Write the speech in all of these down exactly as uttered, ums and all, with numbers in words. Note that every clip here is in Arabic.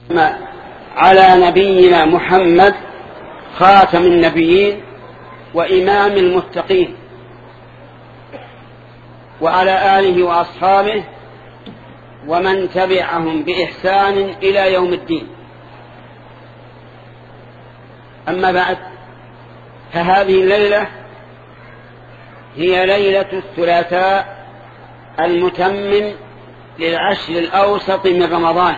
على نبينا محمد خاتم النبيين وإمام المتقين وعلى آله وأصحابه ومن تبعهم بإحسان إلى يوم الدين. أما بعد، فهذه الليلة هي ليلة الثلاثاء المتمم للعشر الأوسط من رمضان،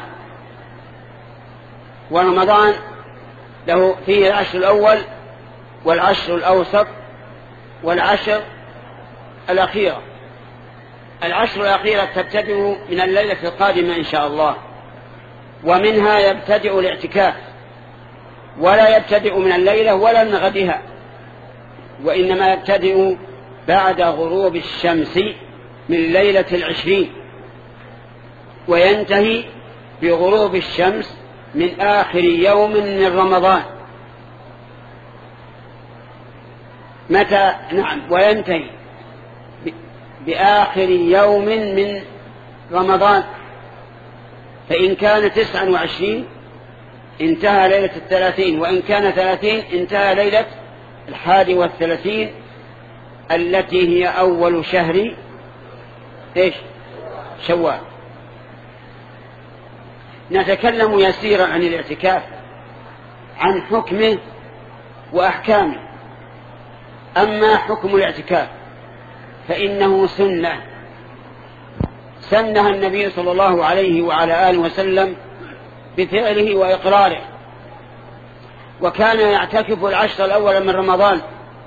ورمضان له فيه العشر الأول والعشر الأوسط والعشر الأخيرة. العشر الأخيرة تبتدئ من الليلة القادمة إن شاء الله، ومنها يبتدئ الاعتكاف، ولا يبتدئ من الليلة ولا من غدها، وإنما يبتدئ بعد غروب الشمس من ليلة العشرين، وينتهي بغروب الشمس من آخر يوم من رمضان. متى؟ نعم، وينتهي بآخر يوم من رمضان. فإن كان تسعا وعشرين انتهى ليلة الثلاثين، وإن كان ثلاثين انتهى ليلة الحادي والثلاثين التي هي أول شهر إيش؟ شوال. نتكلم يسيرا عن الاعتكاف، عن حكمه وأحكامه. أما حكم الاعتكاف فإنه سنة سنها النبي صلى الله عليه وعلى آله وسلم بفعله وإقراره، وكان يعتكف العشر الأول من رمضان،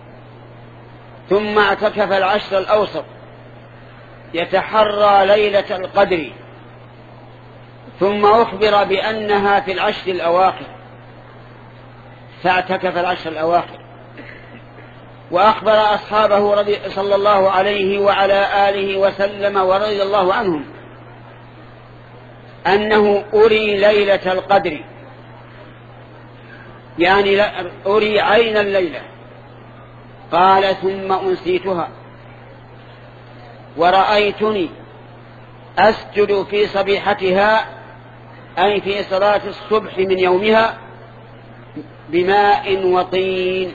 ثم اعتكف العشر الأوسط يتحرى ليلة القدر، ثم أخبر بأنها في العشر الأواخر فاعتكف العشر الأواخر، وأخبر أصحابه رضي صلى الله عليه وعلى آله وسلم ورضي الله عنهم أنه أري ليلة القدر، يعني أري عين الليلة. قال: ثم أنسيتها ورأيتني أسجد في صبيحتها، أي في صلاة الصبح من يومها، بماء وطين.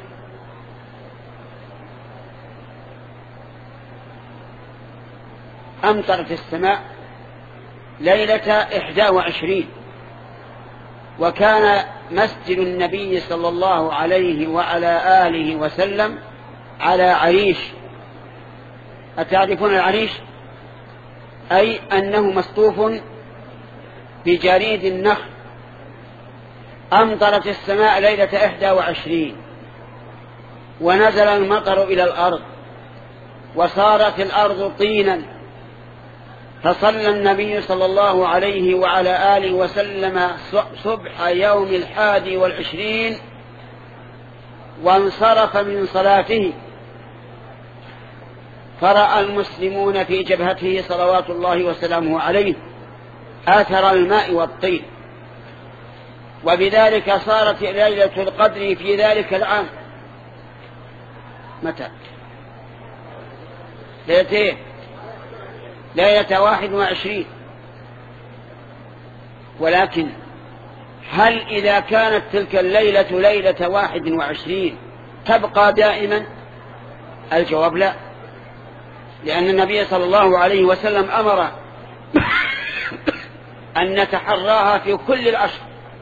أمطرت السماء ليلة إحدى وعشرين، وكان مسجد النبي صلى الله عليه وعلى آله وسلم على عريش. أتعرفون العريش؟ أي أنه مسطوف بجريد النخل. أمطرت السماء ليلة إحدى وعشرين، ونزل المطر إلى الأرض، وصارت الأرض طينا، فصلى النبي صلى الله عليه وعلى آله وسلم صبح يوم الحادي والعشرين، وانصرف من صلاته، فرأى المسلمون في جبهته صلوات الله وسلامه عليه آثر الماء والطين، وبذلك صارت ليلة القدر في ذلك العام. متى؟ ليلتين، ليلة واحد وعشرين. ولكن هل إذا كانت تلك الليلة ليلة واحد وعشرين تبقى دائما؟ الجواب لا، لأن النبي صلى الله عليه وسلم أمر أن نتحراها في كل العشر.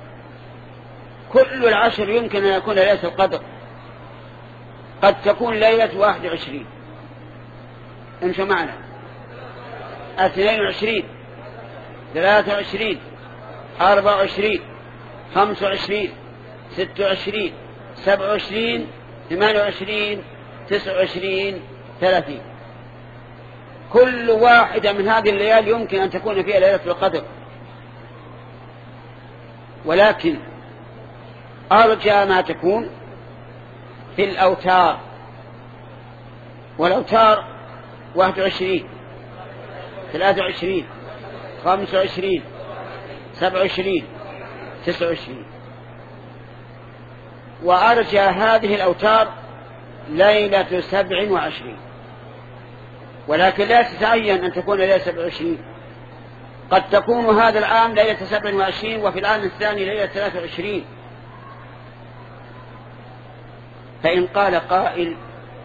كل العشر يمكن أن يكون ليلة القدر، قد تكون ليلة واحد وعشرين. امشوا معنا: اثنين وعشرين، ثلاثة وعشرين، أربعة وعشرين، خمسة وعشرين، ستة وعشرين، سبعة وعشرين، ثمانية وعشرين، تسعة وعشرين، ثلاثين. كل واحدة من هذه الليالي يمكن أن تكون فيها ليلة القدر، ولكن أرجى ما تكون في الأوتار. والأوتار واحد وعشرين، ثلاثة وعشرين، خمسة وعشرين، سبعة وعشرين، تسعة وعشرين. وأرجى هذه الأوتار ليلة سبع وعشرين، ولكن لا تتعين أن تكون ليلة سبع وعشرين، قد تكون هذا العام ليلة سبع وعشرين وفي العام الثاني ليلة ثلاث وعشرين. فإن قال قائل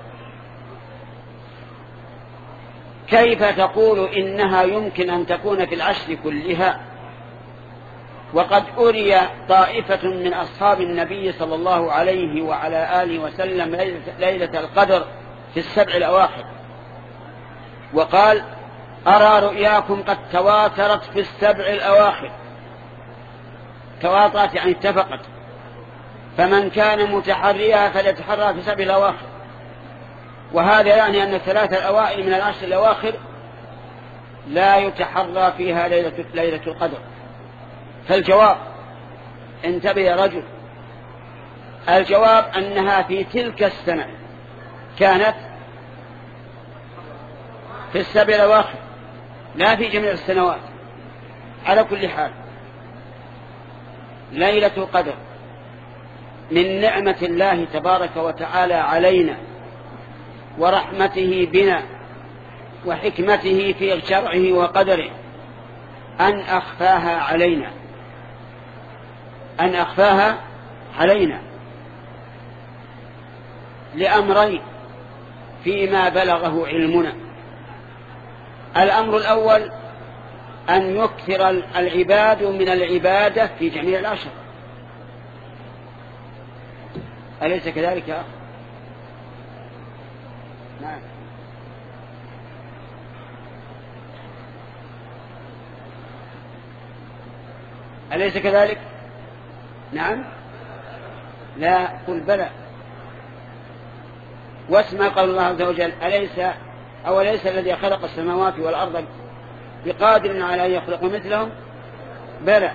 كيف تقول إنها يمكن أن تكون في العشر كلها وقد أري طائفة من أصحاب النبي صلى الله عليه وعلى آله وسلم ليلة القدر في السبع الأواخر، وقال أرى رؤياكم قد تواترت في السبع الأواخر. تواترت يعني اتفقت، فمن كان متحريها فليتحرى في السبع الأواخر. وهذا يعني أن الثلاثة الأوائل من العشر الأواخر لا يتحرى فيها ليلة, ليلة القدر. فالجواب، انتبه يا رجل، الجواب أنها في تلك السنة كانت في السبع الأواخر لا في جميع السنوات. على كل حال ليلة القدر من نعمة الله تبارك وتعالى علينا ورحمته بنا وحكمته في شرعه وقدره أن أخفاها علينا أن أخفاها علينا لأمرين فيما بلغه علمنا. الأمر الأول أن يكثر العباد من العبادة في جميع العشر. أليس كذلك يا أخي؟ نعم. أليس كذلك؟ نعم. لا، قل بلى. واسمع قول الله عز وجل أليس أو ليس الذي خلق السماوات والأرض بقادر على أن يخلق مثلهم؟ بلى.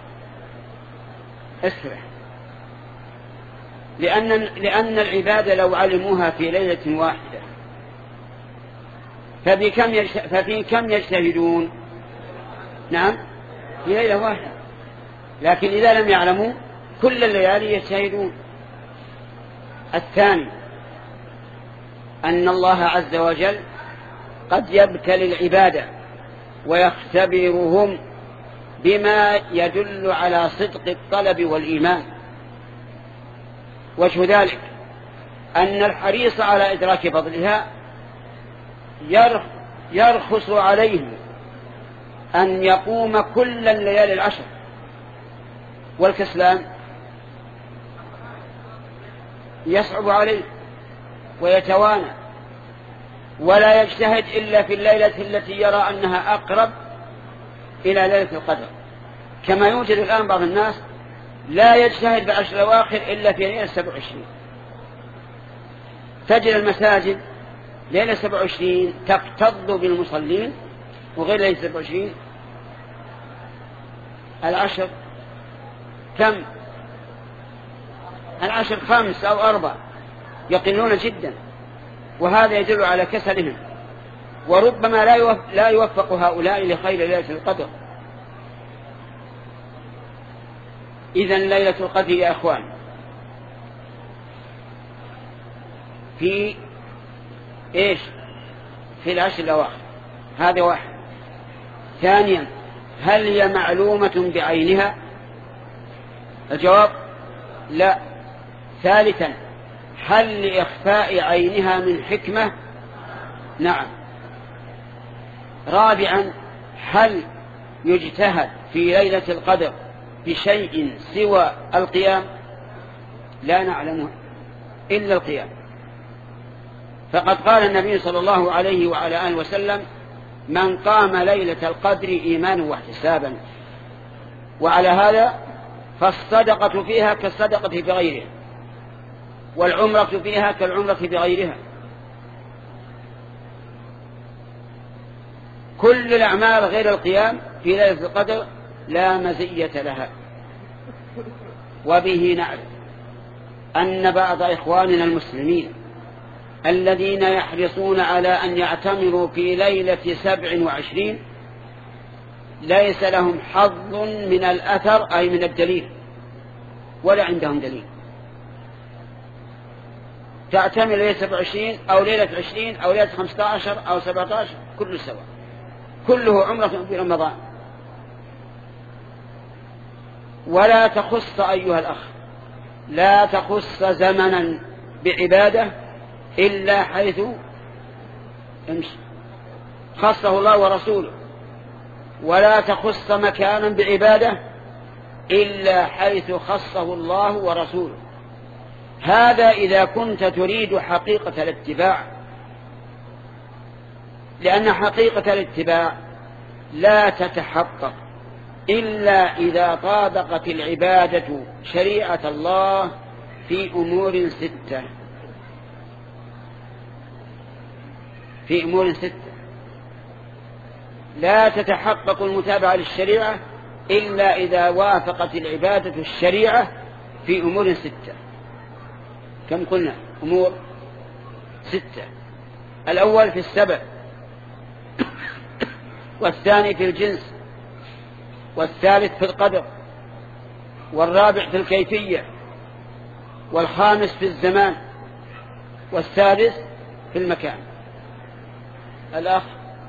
اسرح. لأن, لأن العبادة لو علموها في ليلة واحدة ففي كم, يجت... ففي كم يجتهدون؟ نعم، في ليلة واحدة. لكن إذا لم يعلموا كل الليالي يجتهدون. الثاني أن الله عز وجل قد يبتلي العبادة ويختبرهم بما يدل على صدق الطلب والإيمان. وجه ذلك أن الحريص على إدراك فضلها يرخص عليه أن يقوم كل الليالي العشر، والكسلان يصعب عليه ويتوانى ولا يجتهد إلا في الليلة التي يرى أنها أقرب إلى ليلة القدر. كما يوجد الآن بعض الناس لا يجتهد بعشر الأواخر إلا في ليلة سبع وعشرين. تجد المساجد ليلة سبع وعشرين تكتظ بالمصلين، وغير ليلة سبع وعشرين العشر كم؟ العشر خمس أو أربع، يقلون جدا. وهذا يدل على كسلهم، وربما لا يوفق هؤلاء لخير ليلة القدر. إذن ليلة القدر يا أخوان في إيش؟ في العشر الأواخر. هذا واحد. ثانيا، هل هي معلومة بعينها؟ الجواب لا. ثالثا، هل لإخفاء عينها من حكمة؟ نعم. رابعا، هل يجتهد في ليلة القدر بشيء سوى القيام؟ لا نعلم إلا القيام. فقد قال النبي صلى الله عليه وعلى آله وسلم من قام ليلة القدر إيمانا واحتسابا. وعلى هذا فالصدقة فيها كالصدقة بغيرها، والعمرة فيها كالعمرة بغيرها. كل الأعمال غير القيام في ليلة القدر لا مزية لها. وبه نعلم أن بعض إخواننا المسلمين الذين يحرصون على أن يعتمروا في ليلة سبع وعشرين ليس لهم حظ من الأثر أي من الدليل، ولا عندهم دليل. تعتمر ليلة سبع وعشرين أو ليلة عشرين أو ليلة خمسة عشر أو سبعة عشر كله سواء، كله عمرة في رمضان. ولا تخص أيها الأخ، لا تخص زمنا بعبادة إلا حيث امشي خصه الله ورسوله، ولا تخص مكانا بعبادة إلا حيث خصه الله ورسوله. هذا إذا كنت تريد حقيقة الاتباع، لأن حقيقة الاتباع لا تتحقق إلا إذا طابقت العبادة شريعة الله في أمور ستة في أمور ستة لا تتحقق المتابعة للشريعة إلا إذا وافقت العبادة الشريعة في أمور ستة. كم قلنا؟ أمور ستة. الأول في السبب، والثاني في الجنس، والثالث في القدر، والرابع في الكيفية، والخامس في الزمان، والسادس في المكان. الأخ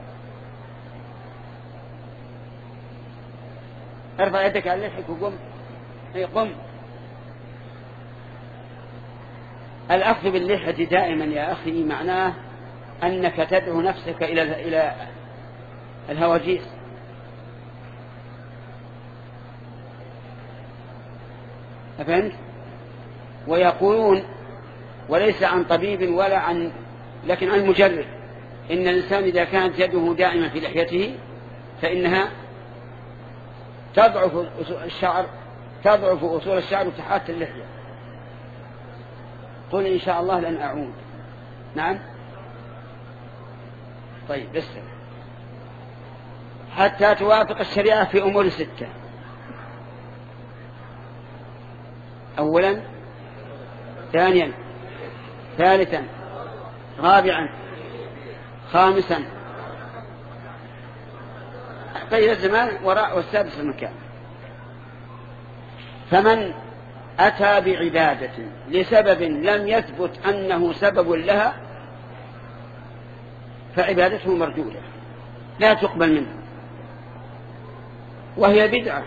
ارفع يدك على لحيك وقم. قم. الأخذ باللحية دائما يا أخي معناه أنك تدعو نفسك إلى إلى الهواجيس. أفهمت؟ ويقولون وليس عن طبيب ولا عن لكن عن مجرد إن الإنسان إذا كانت يده دائما في لحيته فإنها تضعف الشعر تضعف أصول الشعر وتحات اللحية. قل إن شاء الله لن أعود. نعم. طيب بس حتى توافق الشريعة في أمور ستة. أولا، ثانيا، ثالثا، رابعا، خامسا، طيب الزمان وراء، والسادس المكان. فمن أتى بعبادة لسبب لم يثبت أنه سبب لها فعبادته مردودة لا تقبل منه، وهي بدعة.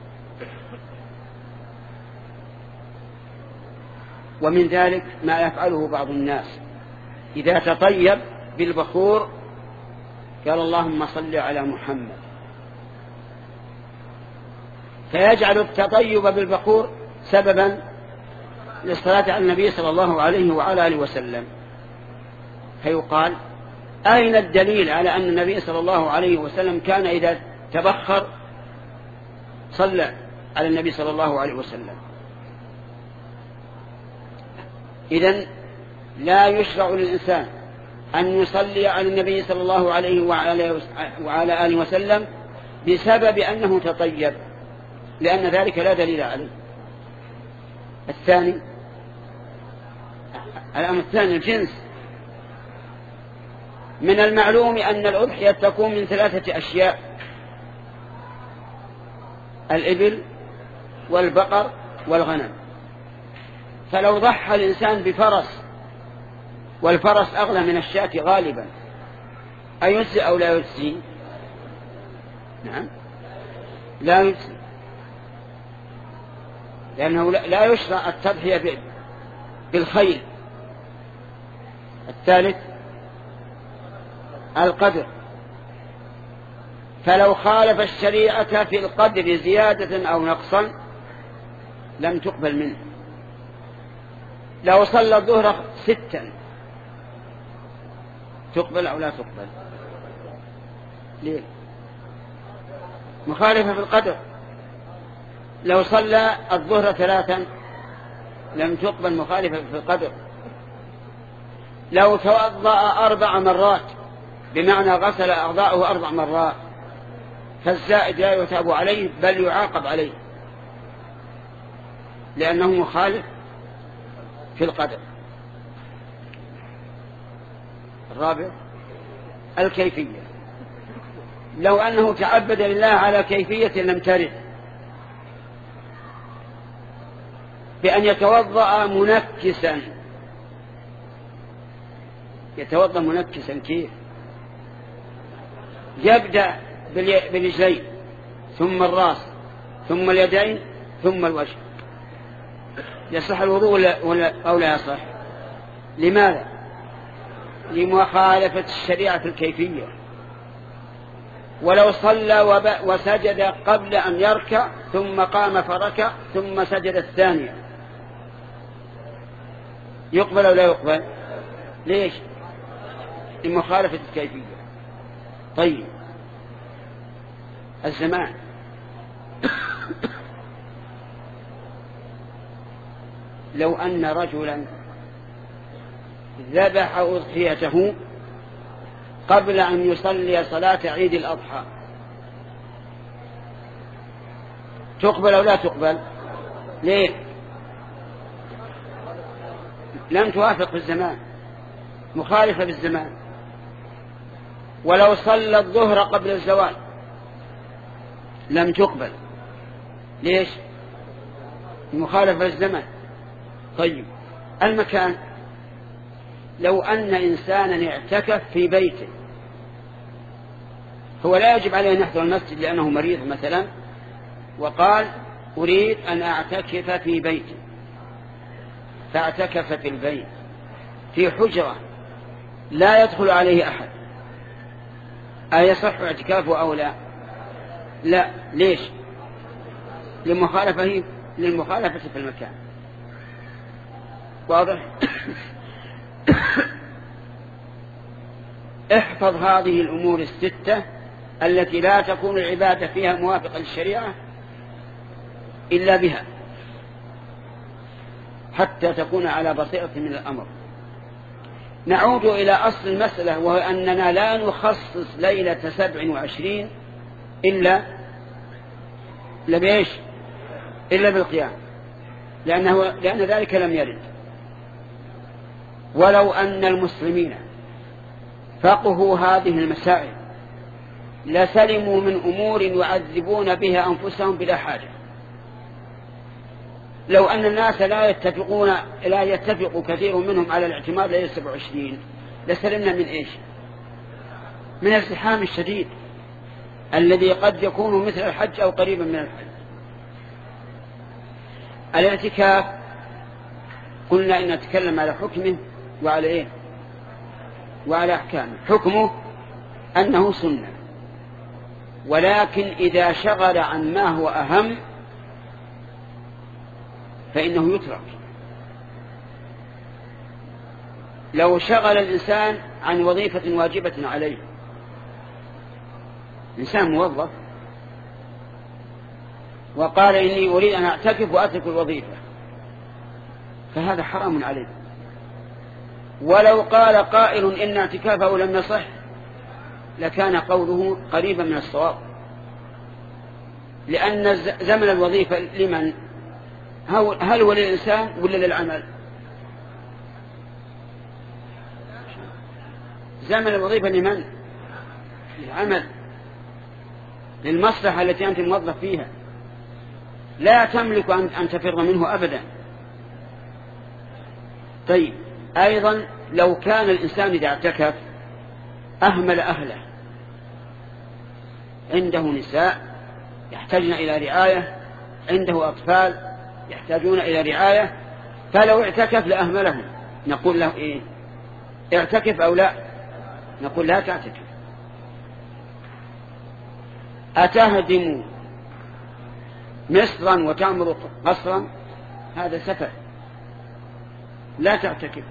ومن ذلك ما يفعله بعض الناس إذا تطيب بالبخور قال اللهم صل على محمد، فيجعل التطيب بالبخور سببا للصلاة على النبي صلى الله عليه وعلى آله وسلم. فيقال أين الدليل على أن النبي صلى الله عليه وسلم كان إذا تبخر صلى على النبي صلى الله عليه وسلم؟ إذن لا يشرع للإنسان أن يصلي على النبي صلى الله عليه وعلى آله وسلم بسبب أنه تطيب، لأن ذلك لا دليل عليه. الثاني الأمر الثاني الجنس. من المعلوم أن الأضحية تكون من ثلاثة أشياء: الإبل والبقر والغنم. فلو ضحى الإنسان بفرس والفرس أغلى من الشاة غالبا أيجزي أو لا يجزي؟ نعم لا يجزي، لأنه لا يشرع التضحية بالخيل. الثالث القدر. فلو خالف الشريعة في القدر زيادة أو نقصا لم تقبل منه. لو صلى الظهر ستا تقبل أو لا تقبل؟ ليه؟ مخالفة في القدر. لو صلى الظهر ثلاثا لم تقبل، مخالفة في القدر. لو توضأ أربع مرات بمعنى غسل أعضاءه أربع مرات فالزائد لا يتاب عليه بل يعاقب عليه لأنه مخالف في القدر. الرابع الكيفية. لو أنه تعبد لله على كيفية لم ترد، بأن يتوضأ منكسا. يتوضأ منكسا كيف؟ يبدأ بالرجلين ثم الرأس ثم اليدين ثم الوجه، يصح الوضوء ولا أو لا يصح؟ لماذا؟ لمخالفة الشريعة في الكيفية. ولو صلى وسجد قبل أن يركع ثم قام فركع ثم سجد الثانية يقبل أو لا يقبل؟ ليش؟ لمخالفة الكيفية. طيب الزمان لو أن رجلا ذبح أضحيته قبل أن يصلي صلاة عيد الأضحى تقبل أو لا تقبل؟ ليه؟ لم توافق في الزمان، مخالفة بالزمان. ولو صلى الظهر قبل الزوال لم تقبل، ليش؟ مخالفة الزمان. طيب المكان، لو أن إنسانا اعتكف في بيته، هو لا يجب عليه أن يحضر المسجد لأنه مريض مثلا، وقال أريد أن أعتكف في بيتي، فاعتكف في البيت في حجرة لا يدخل عليه أحد، أيصح اعتكافه أو لا؟ لا. ليش؟ للمخالفة للمخالفة في المكان. واضح؟ احفظ هذه الأمور الستة التي لا تكون العبادة فيها موافقة للشريعة إلا بها حتى تكون على بصيرة من الأمر. نعود إلى أصل المسألة، وهو أننا لا نخصص ليلة سبع وعشرين إلا لبيش إلا بالقيام، لأنه لأن ذلك لم يرد. ولو أن المسلمين فقهوا هذه المسائل لسلموا من أمور يعذبون بها أنفسهم بلا حاجة. لو أن الناس لا يتفقون لا يتفق كثير منهم على الاعتماد ليلة سبع وعشرين لسلمنا من إيش؟ من الزحام الشديد الذي قد يكون مثل الحج أو قريبا من الحج. الاعتكاف قلنا إن نتكلم على حكمه وعلى إيه؟ وعلى أحكامه. حكمه أنه سنة، ولكن إذا شغل عن ما هو أهم فإنه يترك. لو شغل الإنسان عن وظيفة واجبة عليه، إنسان موظف وقال إني أريد أن أعتكف وأترك الوظيفة، فهذا حرام عليه. ولو قال قائل إن اعتكافه لم يصح لكان قوله قريبا من الصواب، لأن زمن الوظيفة لمن؟ هل هو للإنسان ولا للعمل؟ زمن الوظيفة لمن؟ للعمل، للمصلحة التي أنت موظف فيها، لا تملك أن تفر منه أبدا. طيب أيضا لو كان الإنسان إذا اعتكف أهمل أهله، عنده نساء يحتاجن إلى رعاية، عنده أطفال يحتاجون إلى رعاية، فلو اعتكف لأهملهم، نقول له إيه؟ اعتكف أو لا؟ نقول لا تعتكف. أتهدم مصرا وتعمر قصرا؟ هذا سفه، لا تعتكف.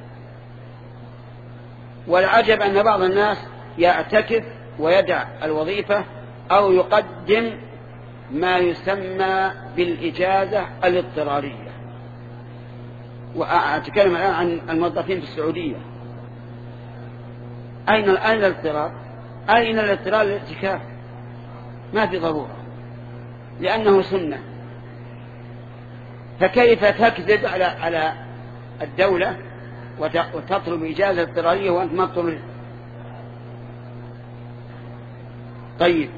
والعجب أن بعض الناس يعتكف ويدع الوظيفة أو يقدم ما يسمى بالإجازة الاضطرارية. وأتكلم الآن عن الموظفين في السعودية. أين أين الاضطرار؟ أين الاضطرار للاعتكاف؟ ما في ضرورة، لأنه سنة. فكيف تكذب على على الدولة وتطلب إجازة اضطرارية وأنت ما تطلب؟ طيب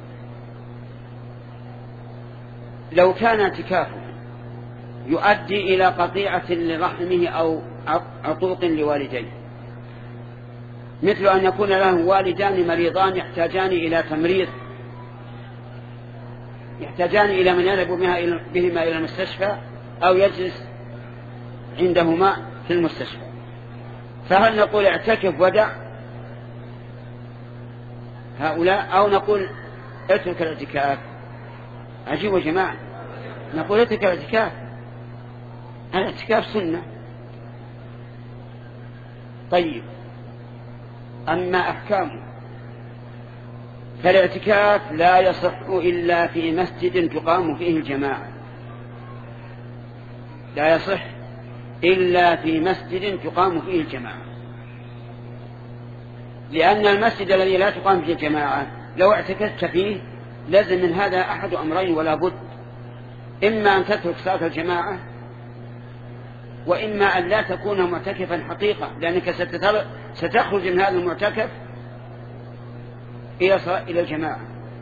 لو كان اعتكافه يؤدي إلى قطيعة لرحمه أو عقوق لوالديه، مثل أن يكون له والدان مريضان يحتاجان إلى تمريض يحتاجان إلى من يذهب بهما إلى المستشفى أو يجلس عندهما في المستشفى. فهل نقول اعتكف ودع هؤلاء أو نقول اترك الاعتكاف؟ عجيب يا جماعة، نقول اترك الاعتكاف، الاعتكاف سنة. طيب أما أحكامه فالاعتكاف لا يصح إلا في مسجد تقام فيه الجماعة، لا يصح إلا في مسجد تقام فيه الجماعة، لأن المسجد الذي لا تقام فيه الجماعة لو اعتكفت فيه لازم من هذا أحد أمرين ولا بد، إما أن تترك صلاة الجماعة وإما أن لا تكون معتكفا حقيقة، لأنك ستخرج من هذا المعتكف إلى الجماعة.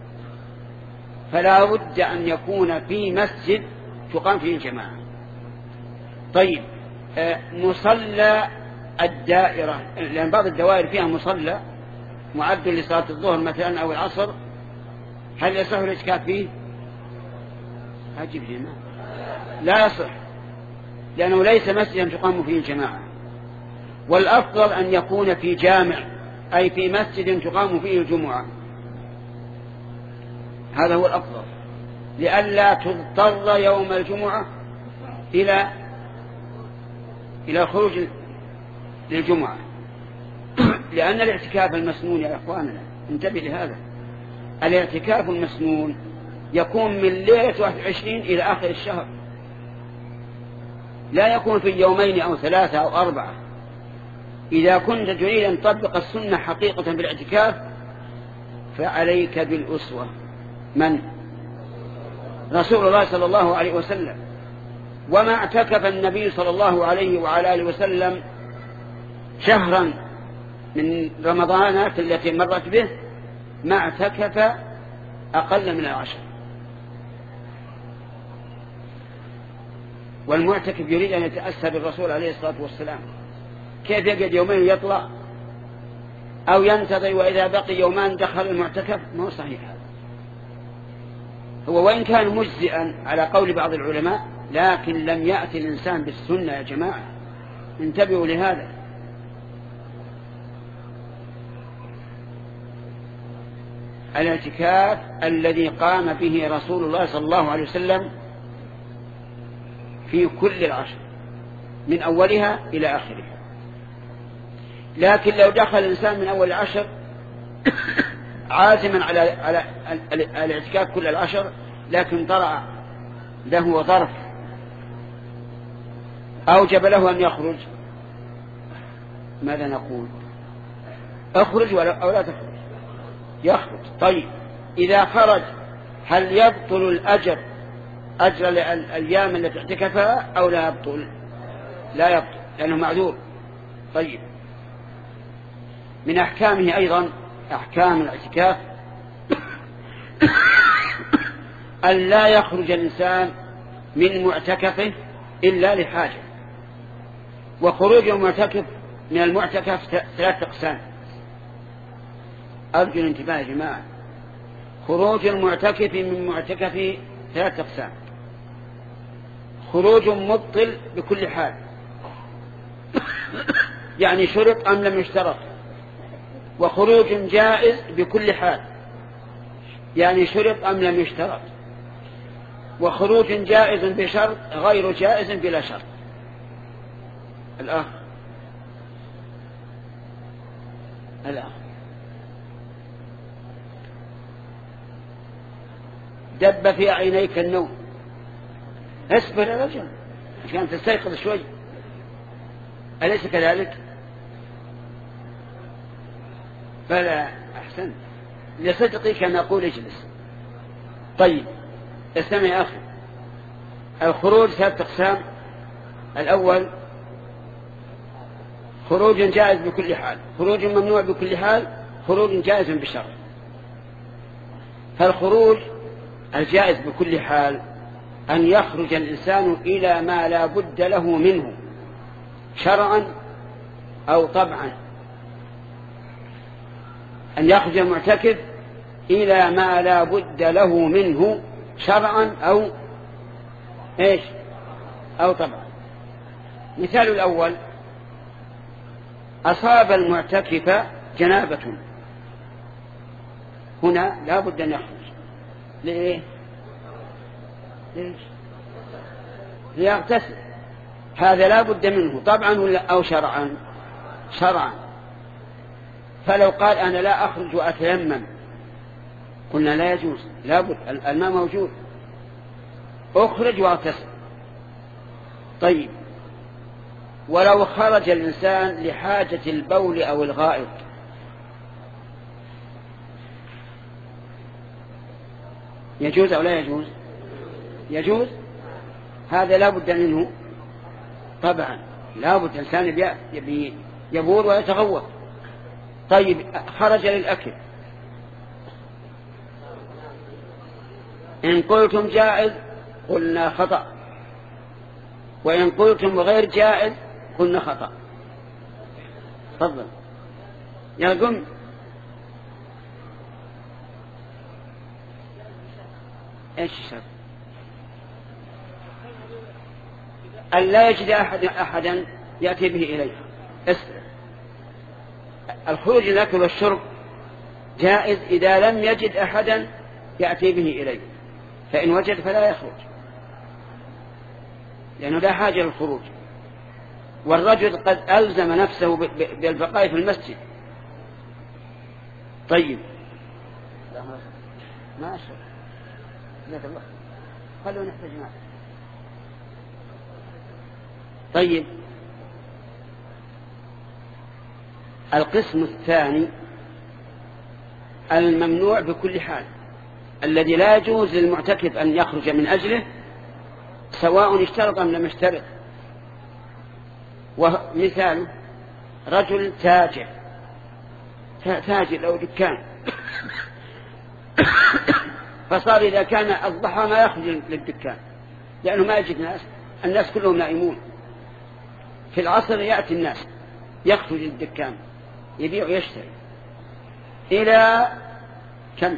فلا بد أن يكون في مسجد تقام فيه الجماعة. طيب مصلى الدائرة، لأن بعض الدوائر فيها مصلى معد لصلاة الظهر مثلا أو العصر، هل يصح الاعتكاف فيه؟ عجيب جدا، لا يصح، لأنه ليس مسجدا تقام فيه الجماعة. والأفضل أن يكون في جامع، أي في مسجد تقام فيه الجمعة، هذا هو الأفضل، لئلا تضطر يوم الجمعة إلى إلى خروج للجمعة. لأن الاعتكاف المسنون يا إخواننا انتبه لهذا، الاعتكاف المسنون يكون من ليلة واحد وعشرين إلى آخر الشهر، لا يكون في يومين أو ثلاثة أو أربعة. إذا كنت تريد أن تطبق السنة حقيقة بالاعتكاف فعليك بالأسوة، من؟ رسول الله صلى الله عليه وسلم. وما اعتكف النبي صلى الله عليه وعلى آله وسلم شهرا من رمضانات التي مرت به ما اعتكف أقل من العشر. والمعتكف يريد أن يتأسى بالرسول عليه الصلاة والسلام، كيف يقعد يومين يطلع أو ينتظر وإذا بقي يومان دخل المعتكف؟ ما هو صحيح هذا. هو وإن كان مجزئا على قول بعض العلماء، لكن لم يأتي الإنسان بالسنة يا جماعة، انتبهوا لهذا. الاعتكاف الذي قام به رسول الله صلى الله عليه وسلم في كل العشر من أولها إلى آخرها. لكن لو دخل الإنسان من أول العشر عازما على على الاعتكاف كل العشر، لكن طرأ له ظرف أوجب له أن يخرج، ماذا نقول؟ اخرج أو لا تخرج؟ يخرج. طيب إذا خرج هل يبطل الأجر أجر الأيام التي اعتكفها أو لا يبطل؟ لا يبطل لأنه معذور. طيب من أحكامه أيضا أحكام الاعتكاف أن لا يخرج الإنسان من معتكفه إلا لحاجة. وخروج المعتكف من المعتكف ثلاث أقسام، أرجو الانتباه يا جماعة. خروج المعتكف من معتكفه ثلاث أقسام: خروج مبطل بكل حال، يعني شرط أم لم يشترط، وخروج جائز بكل حال، يعني شرط أم لم يشترط، وخروج جائز بشرط غير جائز بلا شرط. الآخر الآخر دب في عينيك النوم، اصبر يا رجل عشان تستيقظ شوي، أليس كذلك؟ فلا أحسن لصدقي كما أقول اجلس. طيب استمع يا أخي، الخروج ثلاث أقسام: الأول خروج جائز بكل حال، خروج ممنوع بكل حال، خروج جائز بشرط. فالخروج الجائز بكل حال أن يخرج الإنسان إلى ما لا بد له منه شرعا أو طبعا، أن يخرج المعتكف إلى ما لا بد له منه شرعا أو إيش أو طبعا. مثال الأول: أصاب المعتكف جنابة، هنا لا بد أن يخرج. ليه؟ ليش؟ ليغتسل، هذا لا بد منه طبعا ولا أو شرعا؟ شرعا. فلو قال أنا لا أخرج وأتيمم قلنا لا يجوز، لا بد، الماء موجود، أخرج واغتسل. طيب، ولو خرج الإنسان لحاجة البول أو الغائط يجوز أو لا يجوز؟ يجوز، هذا لا بد منه طبعا، لا بد، الإنسان يبول ويتغوط. طيب، خرج للأكل، إن قلتم جائز قلنا خطأ، وإن قلتم غير جائز قلنا خطأ. تفضل يا قم. ايش الشرط؟ أن لا يجد أحد أحدا يأتي به إليه. الخروج للأكل والشرب جائز إذا لم يجد أحدا يأتي به إليه، فإن وجد فلا يخرج لأنه لا حاجة للخروج. والرجل قد ألزم نفسه بالبقاء في المسجد. طيب، ما أشرب جزاك الله، خلوا نحتاج معه. طيب، القسم الثاني الممنوع بكل حال، الذي لا يجوز للمعتكف أن يخرج من أجله سواء اشترط أم لم يشترط. ومثاله: رجل تاجر تاجر له دكان فصار إذا كان الضحى ما يخرج للدكان لأنه ما يجد ناس، الناس كلهم نائمون. في العصر يأتي الناس يخرج للدكان يبيع ويشتري إلى كم؟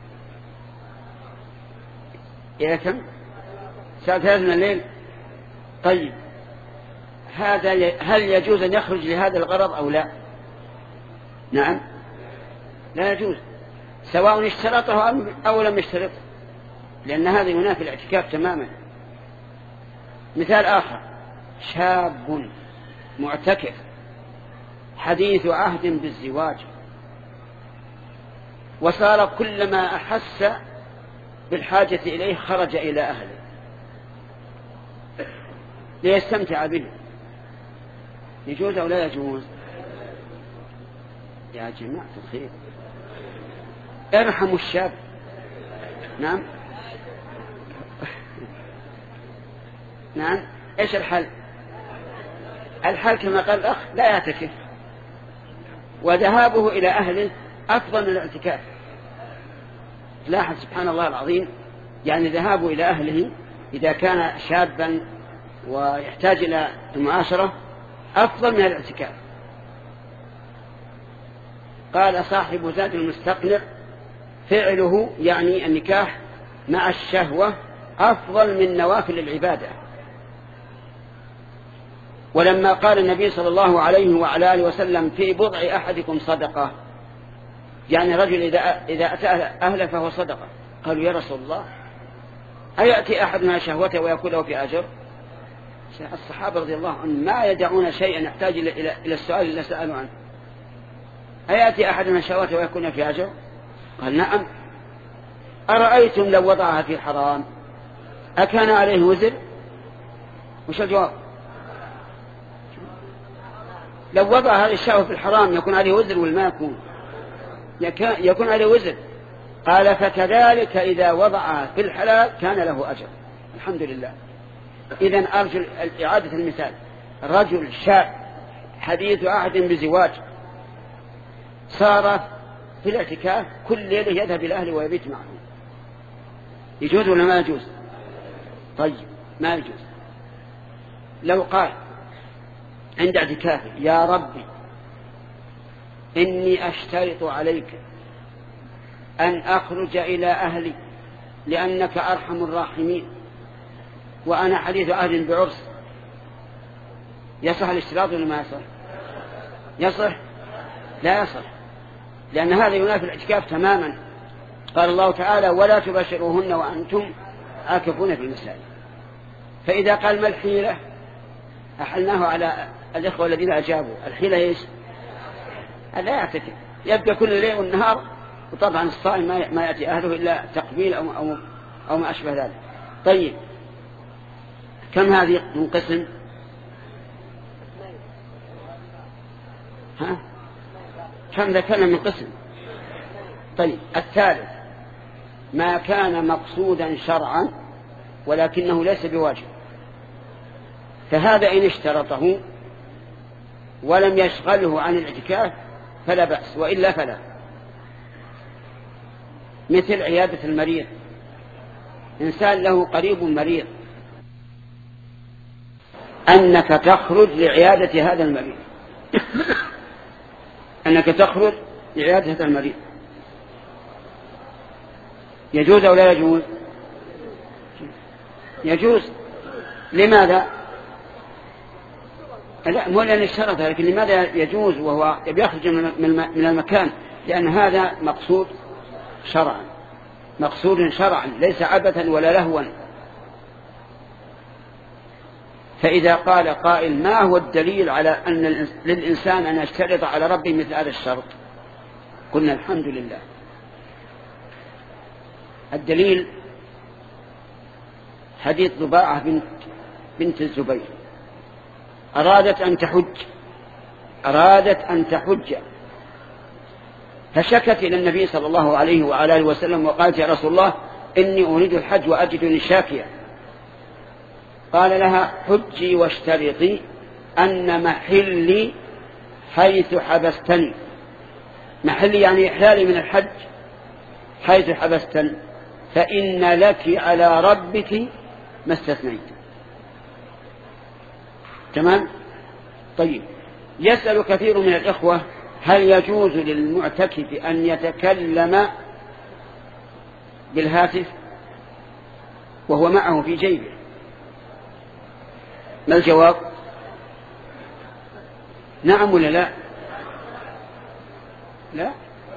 إلى كم؟ ساعة ثلاث من الليل. طيب، هذا هل يجوز أن يخرج لهذا الغرض أو لا؟ نعم، لا يجوز، سواء اشترطه أو لم يشترطه، لأن هذا ينافي الاعتكاف تماما. مثال آخر: شاب معتكف حديث عهد بالزواج، وصار كلما أحس بالحاجة إليه خرج إلى أهله ليستمتع به، يجوز أو لا يجوز؟ يا جماعة الخير ارحموا الشاب. نعم نعم، ايش الحل؟ الحل كما قال الأخ: لا يعتكف، وذهابه إلى أهله أفضل من الاعتكاف. لاحظ سبحان الله العظيم، يعني ذهابه إلى أهله إذا كان شابا ويحتاج إلى المعاشرة أفضل من الاعتكاف. قال صاحب زاد المستقنع: فعله يعني النكاح مع الشهوة أفضل من نوافل العبادة. ولما قال النبي صلى الله عليه وعلى آله وسلم: في بضع أحدكم صدقة، يعني رجل إذا إذا أتى أهله فهو صدقة. قالوا: يا رسول الله، أيأتي أحدنا شهوته ويكون في أجر؟ الصحابة رضي الله عنهم ما يدعون شيئا يحتاج إلى السؤال إلا سألوا عنه. أيأتي أحدنا شهوته ويكون في أجر؟ قال: نعم. أرأيتم لو وضعها في حرام أكان عليه وزر؟ وش الجواب؟ لو وضع هذه الشهوة في الحرام يكون عليه وزر ولا ما يكون؟ يكون عليه وزر. قال: فكذلك إذا وضعها في الحلال كان له أجر. الحمد لله. إذن أرجو إعادة المثال: رجل شاب حديث عهد بزواج صار في الاعتكاف كل ليلة يذهب إلى أهله ويبيت معه، يجوز ولا ما يجوز؟ طيب، ما يجوز. لو قال عند اعتكافه: يا ربي إني أشترط عليك أن أخرج إلى أهلي لأنك أرحم الراحمين وأنا حديث عهد بعرس. يصح الاشتراط ولا ما يصح؟ يصح؟ لا يصح، لأن هذا ينافي الاعتكاف تماما. قال الله تعالى ولا تباشروهن وأنتم عاكفون في المساجد. فإذا قال ما الحيلة أحلناه على الإخوة الذين أجابوا. الحيلة إيش؟ لا يعتكف، يبقى كل الليل والنهار، وطبعا الصائم ما يأتي أهله إلا تقبيل أو, أو, أو ما أشبه ذلك. طيب كم هذه من قسم؟ ها؟ كم ذكرنا من قسم؟ طيب الثالث ما كان مقصودا شرعا ولكنه ليس بواجب، فهذا إن اشترطه ولم يشغله عن الاعتكاف فلا بأس، وإلا فلا. مثل عيادة المريض، إنسان له قريب مريض أنك تخرج لعيادة هذا المريض أنك تخرج لعيادة هذا المريض يجوز أو لا يجوز؟ يجوز. لماذا؟ لا مو لأن الشرط، لكن لماذا يجوز وهو يخرج من المكان؟ لأن هذا مقصود شرعا، مقصود شرعا ليس عبثا ولا لهوا. فإذا قال قائل ما هو الدليل على أن للإنسان أن يشترط على ربه مثل هذا الشرط؟ قلنا الحمد لله. الدليل حديث ضباعة بنت, بنت الزبير، أرادت أن تحج أرادت أن تحج فشكت إلى النبي صلى الله عليه وعلى آله وسلم وقالت يا رسول الله إني أريد الحج وأجدني شاكيا. قال لها حجي واشترطي أن محلي حيث حبستني. محلي يعني إحلالي من الحج حيث حبستني، فإن لك على ربك ما استثنيت. تمام؟ طيب يسأل كثير من الإخوة هل يجوز للمعتكف أن يتكلم بالهاتف وهو معه في جيبه؟ ما الجواب؟ نعم ولا لا؟ لا،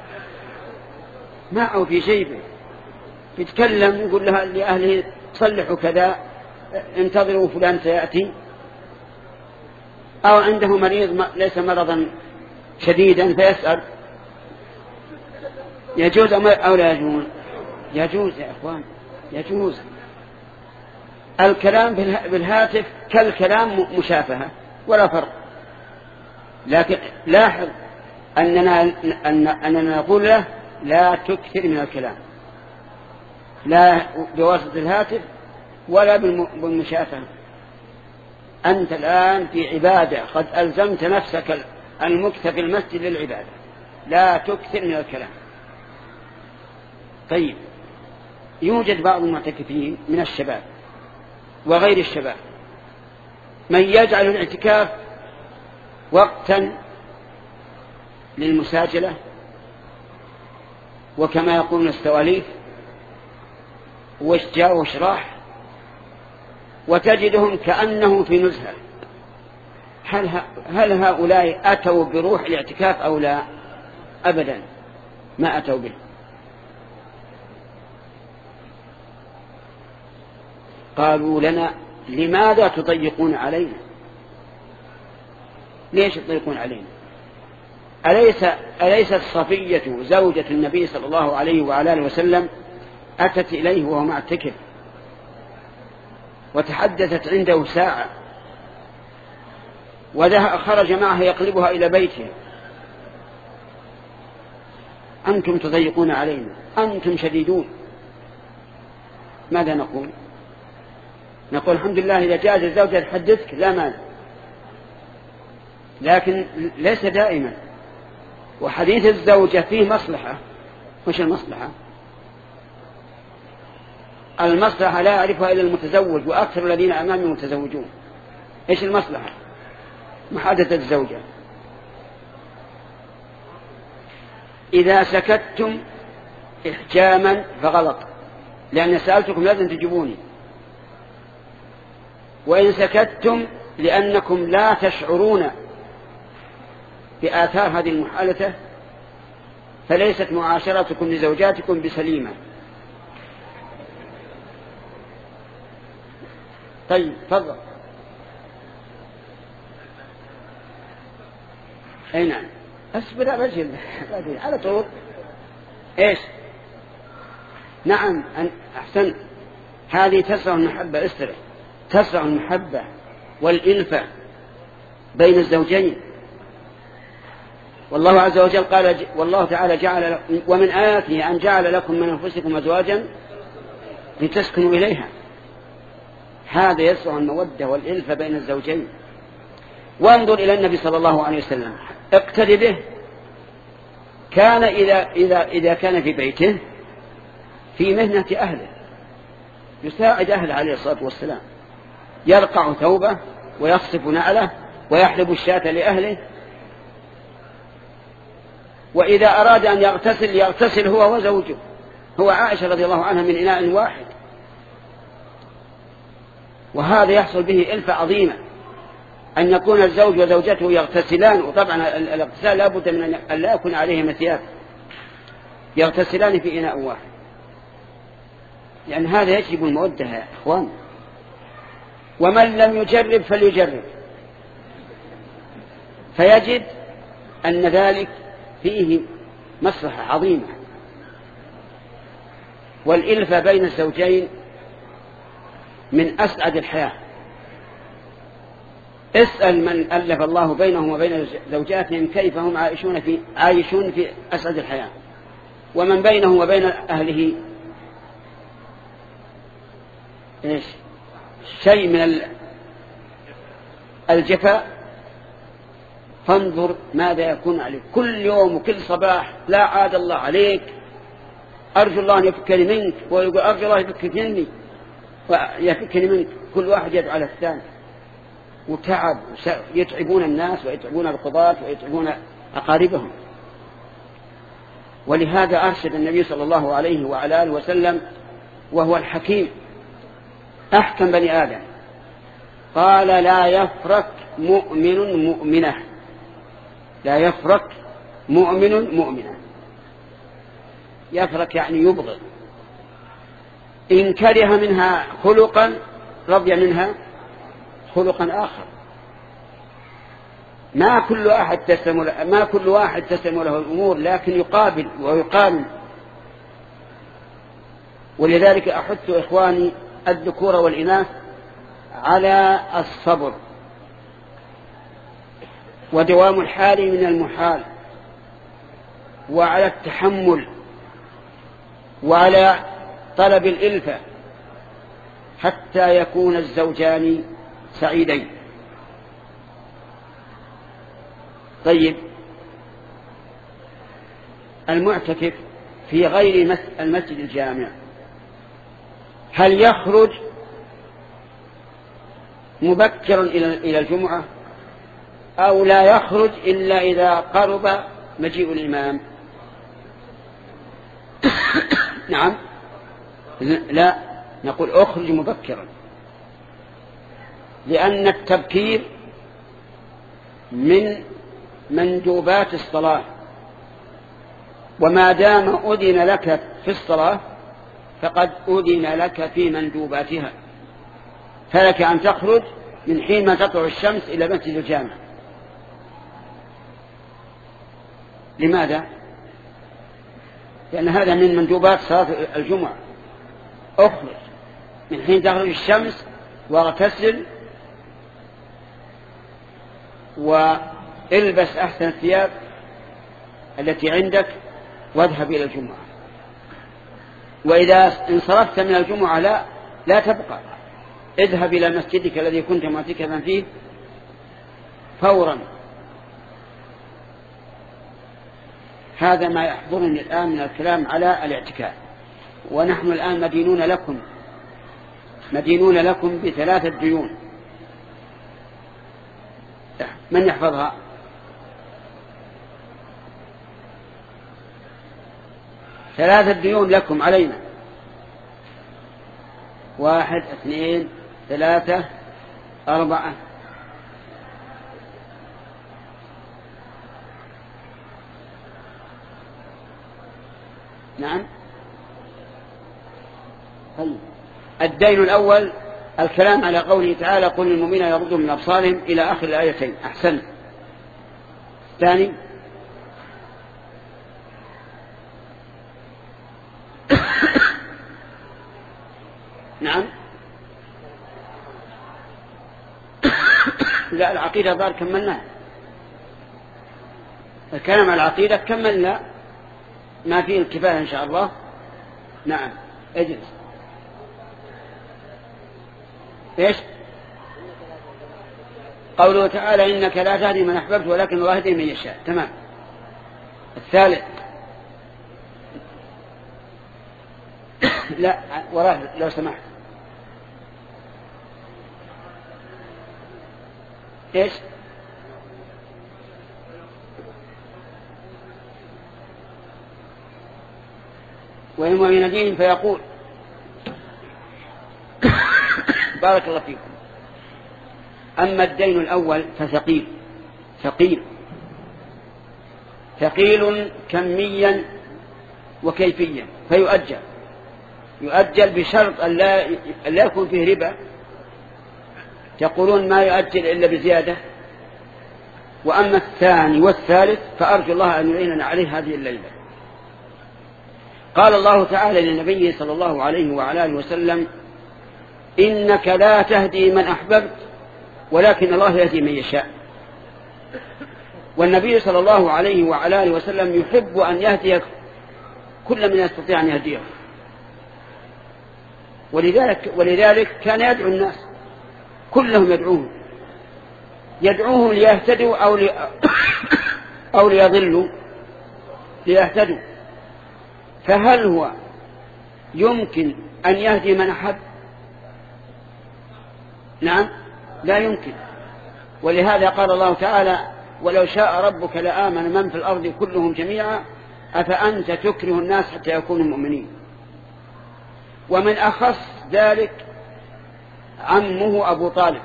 معه في جيبه، يتكلم يقول لها لأهله صلحوا كذا، انتظروا فلان سيأتي، أو عنده مريض ليس مرضا شديدا فيسأل. يجوز أو لا يجوز؟ يجوز يا أخوان، يجوز. الكلام بالهاتف كالكلام مشافهة ولا فرق، لكن لاحظ أننا, أننا نقول له لا تكثر من الكلام، لا بواسطة الهاتف ولا بالمشافهة. أنت الآن في عبادة، قد ألزمت نفسك المكث في المسجد للعبادة، لا تكثر من الكلام. طيب يوجد بعض المعتكفين من الشباب وغير الشباب من يجعل الاعتكاف وقتا للمساجلة وكما يقولون السواليف واشجاع وشراح، وتجدهم كأنه في نزهة. هل, هل هؤلاء أتوا بروح الاعتكاف أو لا؟ أبدا ما أتوا به. قالوا لنا لماذا تضيقون علينا؟ ليش تضيقون علينا؟ أليس أليست صفية زوجة النبي صلى الله عليه وعلى آله وسلم أتت إليه وهو معتكف وتحدثت عنده ساعة وخرج معها يقلبها إلى بيته؟ أنتم تضيقون علينا، أنتم شديدون. ماذا نقول؟ نقول الحمد لله إذا جاز الزوجة تحدثك لا مانع، لكن ليس دائما. وحديث الزوجة فيه مصلحة. وش المصلحة؟ المصلحة لا يعرفها إلا المتزوج، وأكثر الذين أمامي متزوجون. إيش المصلحة؟ محادثة الزوجة. إذا سكتتم إحجاما فغلط، لأن سألتكم لازم تجيبوني. وإن سكتتم لأنكم لا تشعرون بآثار هذه المحالة فليست معاشرتكم لزوجاتكم بسليمة. طيب تفضل. أي نعم أصبر رجل على طول. إيش؟ نعم أحسن. هذه تسرع المحبة. استرح. تسرع المحبة والإلفة بين الزوجين. والله عز وجل قال والله تعالى جعل ومن آياته أن جعل لكم من أنفسكم أزواجا لتسكنوا إليها. هذا يسرع المودة والإلفة بين الزوجين. وانظر إلى النبي صلى الله عليه وسلم اقتدي به. كان إذا, إذا, إذا كان في بيته في مهنة أهله يساعد أهله عليه الصلاة والسلام، يرقع ثوبه ويخصف نعله ويحلب الشاة لأهله، وإذا أراد أن يغتسل يغتسل هو وزوجه، هو عائشة رضي الله عنها من إناء واحد. وهذا يحصل به إلفة عظيمة، أن يكون الزوج وزوجته يغتسلان، وطبعا الاغتسال لا بد من أن لا يكون عليه مثياب، يغتسلان في إناء واحد، لأن يعني هذا يجب المودة يا إخوان. ومن لم يجرب فليجرب فيجد أن ذلك فيه مصلحة عظيمة. والإلفة بين الزوجين من أسعد الحياة. اسأل من ألف الله بينهم وبين زوجاتهم كيف هم عايشون في, عايشون في أسعد الحياة، ومن بينهم وبين أهله إيش؟ شيء من الجفاء. فانظر ماذا يكون عليك كل يوم وكل صباح. لا عاد الله عليك، أرجو الله أن يفكني منك، ويقول أرجو الله يفكني مني ويفكني منك. كل واحد يدعو على الثاني، وتعب يتعبون الناس ويتعبون القضاة ويتعبون أقاربهم. ولهذا أرشد النبي صلى الله عليه وعلى آله وسلم وهو الحكيم أحكم بني آدم، قال لا يفرق مؤمن مؤمنة، لا يفرق مؤمن مؤمنة. يفرق يعني يبغض. إن كره منها خلقا رضي منها خلقا آخر. ما كل أحد تسلم ما كل واحد تسلم له الأمور، لكن يقابل ويقابل. ولذلك أحث إخواني الذكور والإناث على الصبر ودوام الحال من المحال، وعلى التحمل، وعلى طلب الإلفة، حتى يكون الزوجان سعيدين. طيب، المعتكف في غير المسجد الجامع هل يخرج مبكرا إلى الجمعة أو لا يخرج إلا إذا قرب مجيء الإمام؟ نعم، لا، نقول أخرج مبكرا، لأن التبكير من مندوبات الصلاة، وما دام أذن لك في الصلاة فقد أذن لك في مندوباتها، فلك أن تخرج من حين ما تطلع الشمس إلى مسجد الجامع. لماذا؟ لأن هذا من مندوبات صلاة الجمعة. أخرج من حين تخرج الشمس واغتسل والبس أحسن الثياب التي عندك واذهب إلى الجمعة. وإذا انصرفت من الجمعة لا لا تبقى، اذهب إلى مسجدك الذي كنت معتكفا فيه فورا. هذا ما يحضرني الآن من الكلام على الاعتكاف. ونحن الآن مدينون لكم مدينون لكم بثلاثة ديون. من يحفظها؟ ثلاثة ديون لكم علينا. واحد اثنين ثلاثة أربعة. نعم. طيب الدين الأول الكلام على قوله تعالى قل للمؤمنين يغضوا من أبصارهم إلى آخر الآيتين. أحسن. الثاني نعم. لا العقيدة ظهر كملناها. الكلام على العقيدة كملنا ما فيه الكفاية إن شاء الله. نعم اجلس. ايش قوله تعالى إنك لا تهدي من أحببت ولكن الله يهدي من يشاء. تمام. الثالث لا وراه لو سمحت. ايش وإن من دين فيقول بارك الله فيكم. أما الدين الأول فثقيل ثقيل ثقيل كميا وكيفيا فيؤجل يؤجل بشرط أن لا لا يكون فيه ربا. تقولون ما يؤجل إلا بزيادة. وأما الثاني والثالث فأرجو الله أن يعيننا عليه هذه الليلة. قال الله تعالى للنبي صلى الله عليه وعلى آله وسلم إنك لا تهدي من أحببت ولكن الله يهدي من يشاء. والنبي صلى الله عليه وعلى آله وسلم يحب أن يهدي كل من يستطيع أن يهديه. ولذلك, ولذلك كان يدعو الناس كلهم يدعوهم يدعوهم ليهتدوا أو, لي أو ليضلوا ليهتدوا. فهل هو يمكن أن يهدي من أحب؟ نعم لا يمكن. ولهذا قال الله تعالى ولو شاء ربك لآمن من في الأرض كلهم جميعا أفأنت تكره الناس حتى يكونوا مؤمنين. ومن أخص ذلك عمه أبو طالب.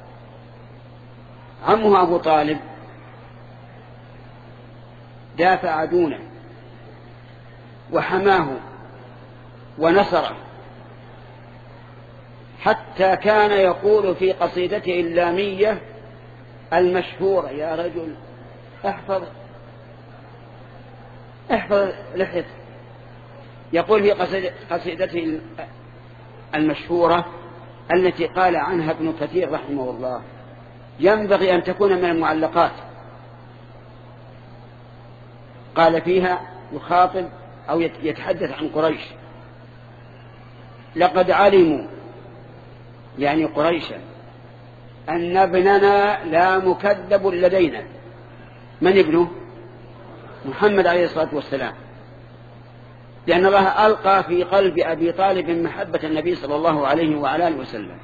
عمه أبو طالب دافع دونه وحماه ونصره حتى كان يقول في قصيدته اللامية المشهورة يا رجل احفظ احفظ لحيتك. يقول في قصيدته المشهورة التي قال عنها ابن كثير رحمه الله ينبغي أن تكون من المعلقات. قال فيها يخاطب أو يتحدث عن قريش لقد علموا يعني قريشا أن ابننا لا مكذب لدينا. من ابنه؟ محمد عليه الصلاة والسلام. لأن الله ألقى في قلب أبي طالب محبة النبي صلى الله عليه وعلى آله وسلم.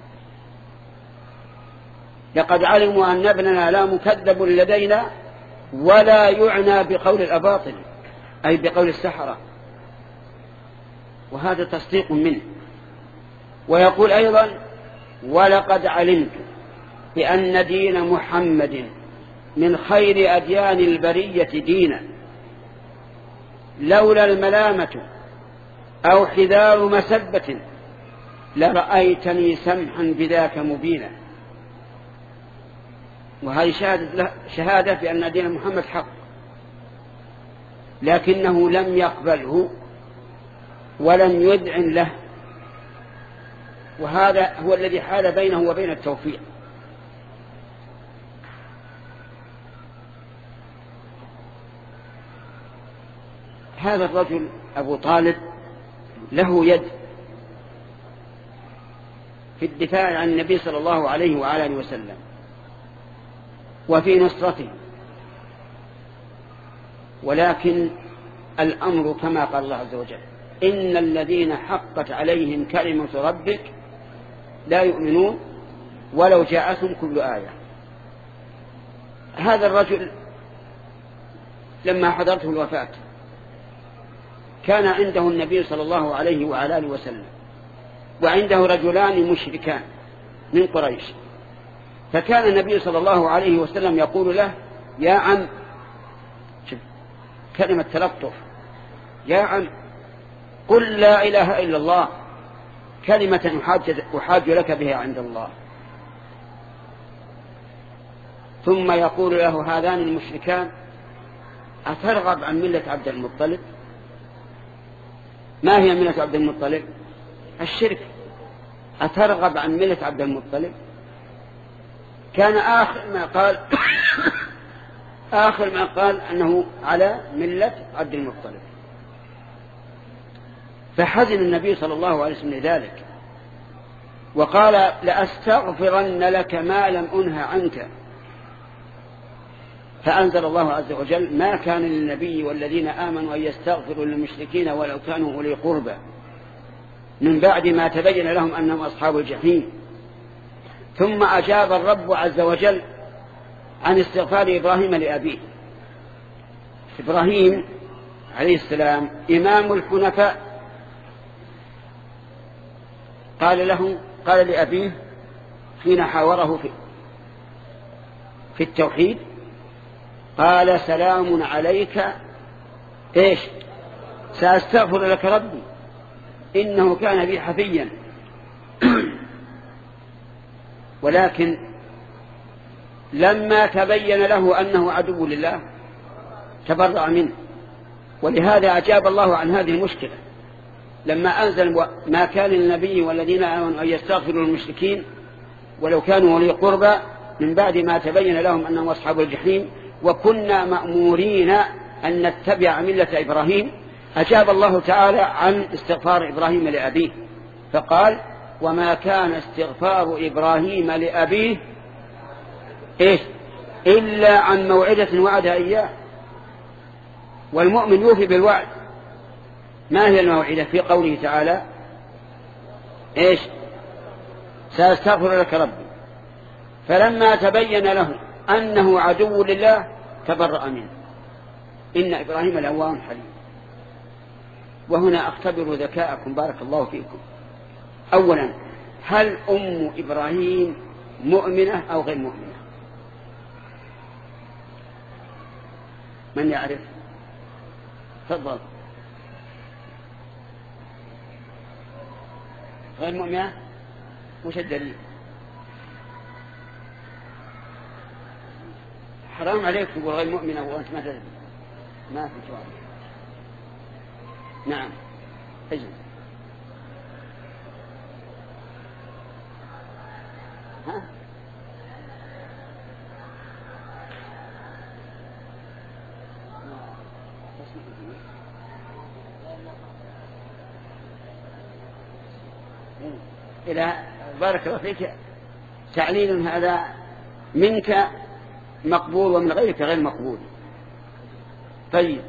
لقد علموا أن ابننا لا مكذب لدينا ولا يعنى بقول الأباطل أي بقول السحرة. وهذا تصديق منه. ويقول أيضا ولقد علمت بأن دين محمد من خير أديان البرية دينا لولا الملامة أو حذار مسبة لرأيتني سمحا بذاك مبينا. وهذه شهادة, شهادة بأن دين محمد حق لكنه لم يقبله ولم يذعن له. وهذا هو الذي حال بينه وبين التوفيق. هذا الرجل أبو طالب له يد في الدفاع عن النبي صلى الله عليه وعلى آله وسلم وفي نصرته. ولكن الأمر كما قال الله عز وجل إن الذين حقت عليهم كلمة ربك لا يؤمنون ولو جاءتهم كل آية. هذا الرجل لما حضرته الوفاة كان عنده النبي صلى الله عليه وعلى آله وسلم وعنده رجلان مشركان من قريش، فكان النبي صلى الله عليه وسلم يقول له: يا عم، كلمة تلطف، يا عم قل لا إله إلا الله، كلمة أحاج لك بها عند الله. ثم يقول له هذان المشركان: أترغب عن ملة عبد المطلب؟ ما هي ملة عبد المطلب؟ الشرك. أترغب عن ملة عبد المطلب؟ كان آخر ما قال آخر ما قال أنه على ملة عبد المطلب. فحزن النبي صلى الله عليه وسلم لذلك وقال: لأستغفرن لك ما لم أنه عنك. فأنزل الله عز وجل: ما كان للنبي والذين آمنوا أن يستغفروا للمشركين ولو كانوا أولي قربى من بعد ما تبين لهم أنهم أصحاب الجحيم. ثم أجاب الرب عز وجل عن استغفار إبراهيم لأبيه. إبراهيم عليه السلام إمام الحنفاء، قال له قال لأبيه حين حاوره في, في التوحيد، قال: سلام عليك، إيش؟ سأستغفر لك ربي إنه كان بي حفيا. ولكن لما تبين له أنه عدو لله تبرأ منه، ولهذا أجاب الله عن هذه المشكلة لما أنزل: ما كان للنبي والذين آمنوا أن يستغفروا للمشركين ولو كانوا أولي قربى من بعد ما تبين لهم أنهم أصحاب الجحيم وكنا مأمورين أن نتبع ملة إبراهيم. أجاب الله تعالى عن استغفار إبراهيم لأبيه فقال: وما كان استغفار إبراهيم لأبيه إيش إلا عن موعدة وعدها إياه. والمؤمن يوفي بالوعد. ما هي الموعدة؟ في قوله تعالى: إيش؟ سأستغفر لك ربي. فلما تبين له أنه عدو لله تبرأ منه. إن إبراهيم لأواه حليم. وهنا أختبر ذكاءكم بارك الله فيكم. أولا، هل أم إبراهيم مؤمنة أو غير مؤمنة؟ من يعرف؟ تفضل. غير مؤمنة؟ وش الدليل؟ حرام عليك تقول غير مؤمنة وأنت ما تدري. ما في جواب. نعم اجل. ها إلى بارك الله فيك. تعليل هذا منك مقبول ومن غيرك غير مقبول. طيب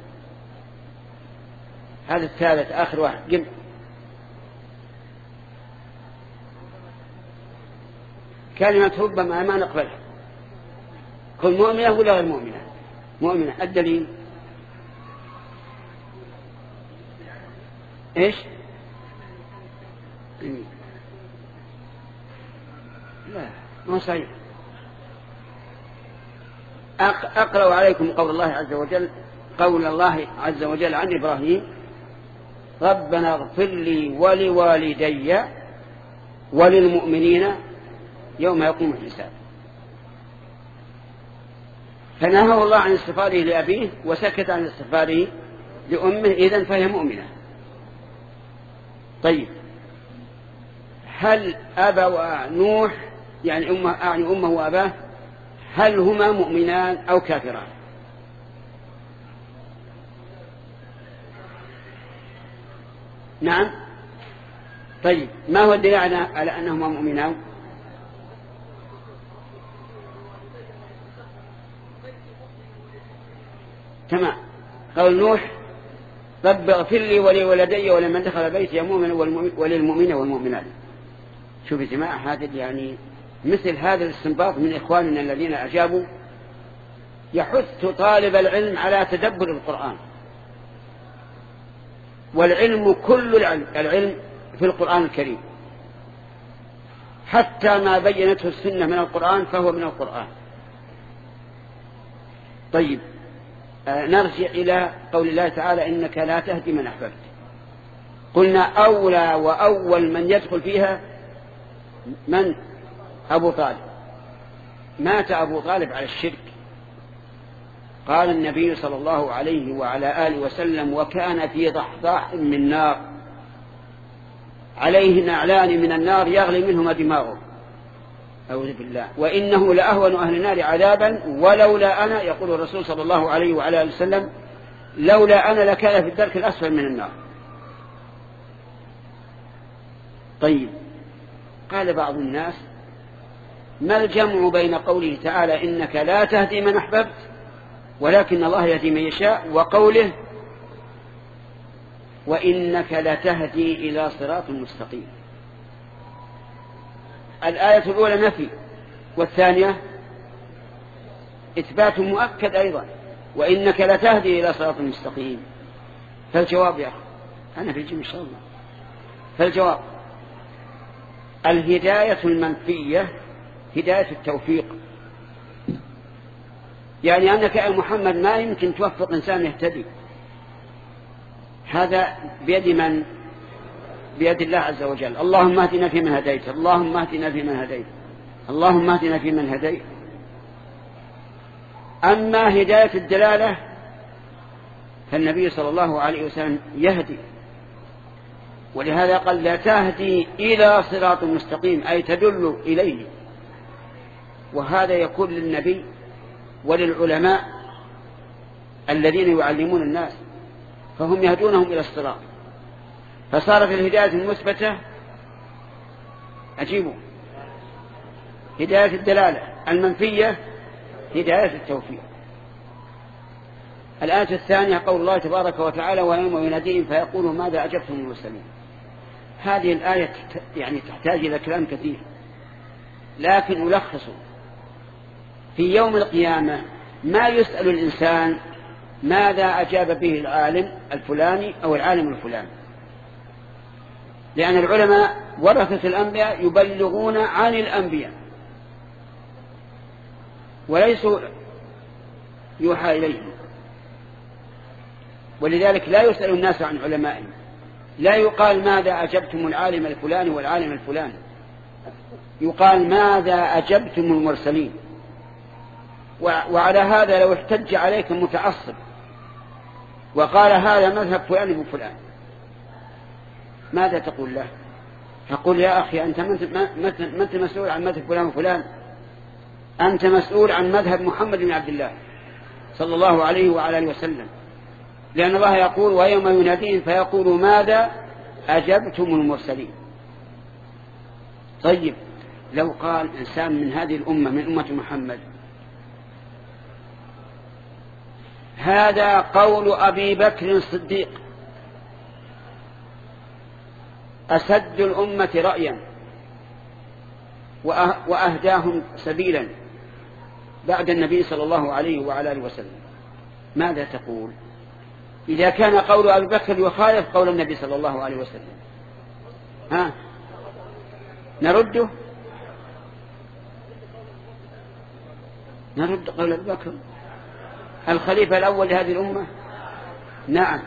هذا الثالث آخر واحد. قم. كلمة ربما ما نقبلها. كن مؤمنة ولا غير مؤمنة؟ مؤمنة. الدليل إيش؟ لا ما صحيح. أقرأ عليكم قول الله عز وجل قول الله عز وجل عن إبراهيم: ربنا اغفر لي ولوالدي وللمؤمنين يوم يقوم الحساب. فنهى الله عن استغفاره لأبيه وسكت عن استغفاره لأمه، إذن فهي مؤمنة. طيب هل أبا نوح يعني أمه, يعني أمه وأباه هل هما مؤمنان أو كافران؟ نعم. طيب ما هو الدليل على أنهما مؤمنان؟ تمام. قول نوح: رب اغفر لي ولولدي ولمن دخل بيتي مؤمنا وللمؤمنين والمؤمنات. شوف يا جماعة، هذا يعني مثل هذا الاستنباط من إخواننا الذين أجابوا يحث طالب العلم على تدبر القرآن. والعلم كل العلم, العلم في القرآن الكريم، حتى ما بينته السنة من القرآن فهو من القرآن. طيب، آه نرجع إلى قول الله تعالى إنك لا تهدي من أحببت. قلنا أولى وأول من يدخل فيها من؟ أبو طالب. مات أبو طالب على الشرك. قال النبي صلى الله عليه وعلى آله وسلم: وكان في ضحضاح من نار، عليه نعلان من النار يغلي منهما دماغه، أعوذ بالله، وإنه لأهون أهل النار عذابا ولولا أنا، يقول الرسول صلى الله عليه وعلى آله وسلم: لولا أنا لكان في الدرك الأسفل من النار. طيب، قال بعض الناس: ما الجمع بين قوله تعالى إنك لا تهدي من أحببت ولكن الله يهدي من يشاء، وقوله وإنك لتهدي إلى صراط مستقيم؟ الآية الأولى نفي، والثانية إثبات مؤكد أيضا: وإنك لتهدي إلى صراط مستقيم. فالجواب يا أخي، أنا في الجيم إن شاء الله. فالجواب: الهداية المنفية هداية التوفيق، يعني أنك يا محمد ما يمكن توفق إنسان يهتدي، هذا بيد من؟ بيد الله عز وجل. اللهم اهدنا فيمن هديت، اللهم اهدنا فيمن هديت، اللهم اهدنا فيمن هديت. أما هداية الدلالة فالنبي صلى الله عليه وسلم يهدي، ولهذا قال: لا تهدي إلى صراط مستقيم، أي تدل إليه. وهذا يكون للنبي وللعلماء الذين يعلمون الناس، فهم يهدونهم إلى الصراط. فصارت الهداية المثبتة أجيبوا هداية الدلالة، المنفية هداية التوفيق. الآية الثانية قول الله تبارك وتعالى: ويوم يناديهم فيقولوا ماذا أجبتم المرسلين. هذه الآية يعني تحتاج إلى كلام كثير، لكن ألخص: في يوم القيامة ما يسأل الإنسان ماذا أجاب به العالم الفلاني أو العالم الفلاني، لأن العلماء ورثة الأنبياء يبلغون عن الأنبياء وليسوا يوحى إليهم، ولذلك لا يسأل الناس عن علمائهم. لا يقال ماذا أجبتم العالم الفلاني والعالم الفلاني، يقال ماذا أجبتم المرسلين. وعلى هذا لو احتج عليك متعصب وقال هذا مذهب فلان وفلان، ماذا تقول له؟ تقول: يا أخي أنت ما أنت مسؤول عن مذهب فلان وفلان، أنت مسؤول عن مذهب محمد بن عبد الله صلى الله عليه وعلى آله وسلم، لأن الله يقول: ويوم يناديهم فيقول ماذا أجبتم المرسلين. طيب، لو قال إنسان من هذه الأمة من أمة محمد: هذا قول أبي بكر الصديق أسد الأمة رأيا وأهداهم سبيلا بعد النبي صلى الله عليه وعلى آله وسلم، ماذا تقول إذا كان قول أبي بكر يخالف قول النبي صلى الله عليه وسلم؟ ها، نرده؟ نرد قول أبي بكر الخليفة الأول لهذه الأمة؟ نعم،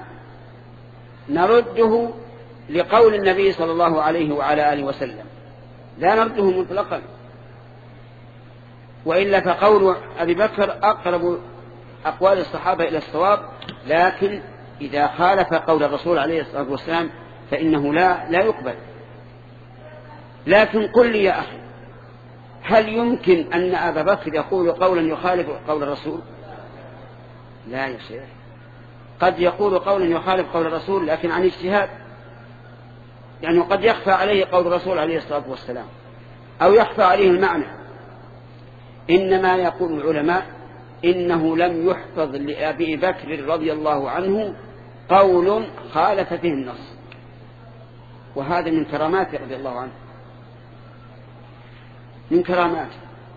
نرده لقول النبي صلى الله عليه وعلى آله وسلم، لا نرده مطلقا. وإلا فقول أبي بكر أقرب أقوال الصحابة إلى الصواب، لكن إذا خالف قول الرسول عليه الصلاة والسلام فإنه لا لا يقبل. لكن قل لي يا أخي، هل يمكن أن أبا بكر يقول قولا يخالف قول الرسول؟ لا يا شيخ، قد يقول قولا يخالف قول الرسول لكن عن اجتهاد، يعني قد يخفى عليه قول الرسول عليه الصلاة والسلام أو يخفى عليه المعنى. إنما يقول العلماء إنه لم يحفظ لأبي بكر رضي الله عنه قول خالف فيه النص، وهذا من كراماته رضي الله عنه، من كراماته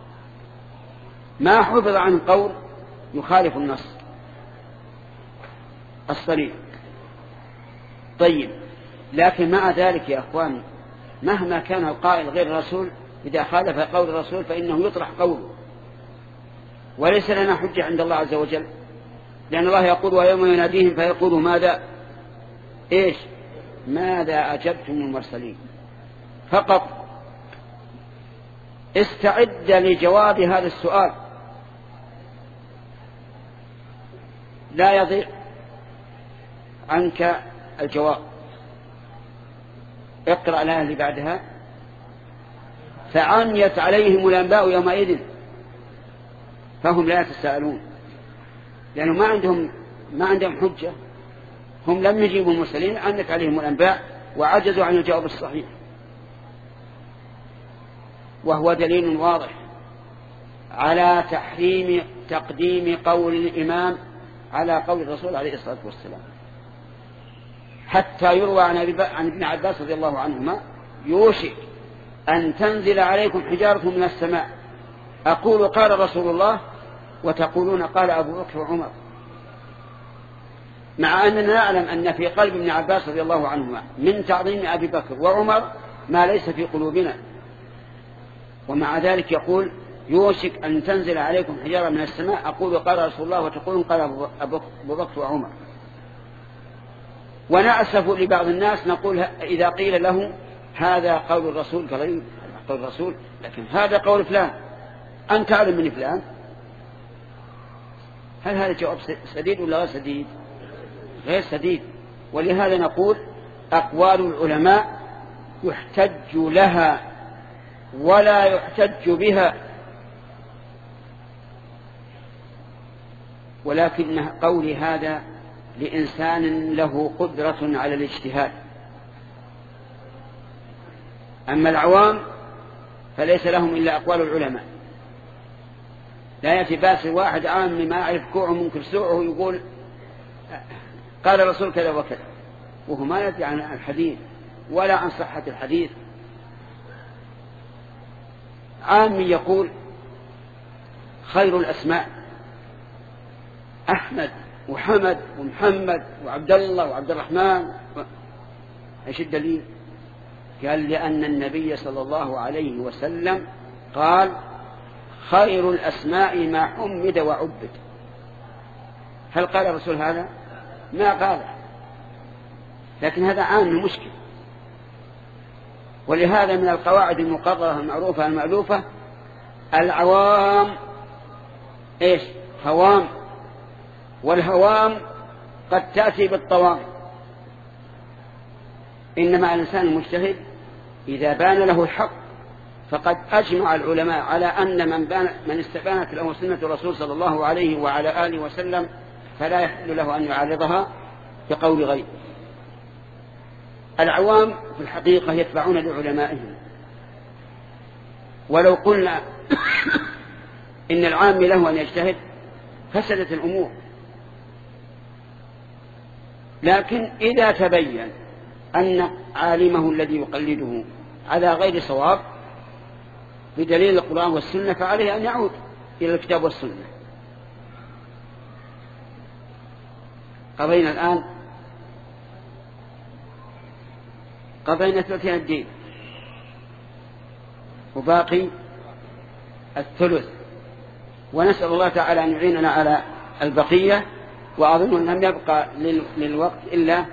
ما حفظ عن قول يخالف النص الصريح. طيب، لكن مع ذلك يا أخواني مهما كان القائل غير الرسول إذا خالف قول الرسول فإنه يطرح قوله، وليس لنا حجة عند الله عز وجل، لأن الله يقول ويوم يناديهم فيقول ماذا إيش ماذا أجبتم المرسلين. فقط استعد لجواب هذا السؤال لا يضيع عنك الجواب. اقرأ الآية اللي بعدها فعميت عليهم الأنباء يومئذ فهم لا يتساءلون، لأنه ما عندهم ما عندهم حجة، هم لم يجيبوا المرسلين، عميت عليهم الأنباء وعجزوا عن الجواب الصحيح. وهو دليل واضح على تحريم تقديم قول الإمام على قول الرسول عليه الصلاة والسلام، حتى يروى عن ابن عباس رضي الله عنهما يوشك أن تنزل عليكم حجارة من السماء أقول قال رسول الله وتقولون قال أبو بكر وعمر، مع أننا نعلم أن في قلب ابن عباس رضي الله عنهما من تعظيم أبي بكر وعمر ما ليس في قلوبنا، ومع ذلك يقول يوشك أن تنزل عليكم حجارة من السماء أقول قال رسول الله وتقولون قال أبو بكر وعمر. ونأسف لبعض الناس نقول إذا قيل له هذا قول الرسول قال قول الرسول، لكن هذا قول فلان أنت تعلم من فلان، هل هذا جواب سديد ولا غير سديد؟ غير سديد. ولهذا نقول أقوال العلماء يحتج لها ولا يحتج بها، ولكن قولي هذا لإنسان له قدرة على الاجتهاد. أما العوام فليس لهم إلا أقوال العلماء، لا يأتي باس واحد عام ما يعرف كوعه من كرسوعه يقول قال الرسول كذا وكذا، وهو ما يدري عن الحديث ولا عن صحة الحديث. عام يقول خير الأسماء أحمد وحمد ومحمد وعبد الله وعبد الرحمن. ايش الدليل؟ قال لأن النبي صلى الله عليه وسلم قال خير الأسماء ما حمد وعبد. هل قال الرسول هذا؟ ما قال، لكن هذا عام مشكل. ولهذا من القواعد المقررة المعروفة المألوفة العوام ايش هوام، والهوام قد تأتي بالطوام، إنما الإنسان المجتهد إذا بان له الحق فقد أجمع العلماء على أن من, بان من استبانت له سنة الرسول صلى الله عليه وعلى آله وسلم فلا يحل له أن يعارضها بقول غيره. العوام في الحقيقة يتبعون لعلمائهم، ولو قلنا إن العام له أن يجتهد فسدت الأمور. لكن إذا تبين أن عالمه الذي يقلده على غير صواب بدليل القرآن والسنة فعليه أن يعود إلى الكتاب والسنة. قضينا الآن قضينا ثلثين الدين وباقي الثلث، ونسأل الله تعالى أن يعيننا على البقية. وأظن أن لم يبقى للوقت إلا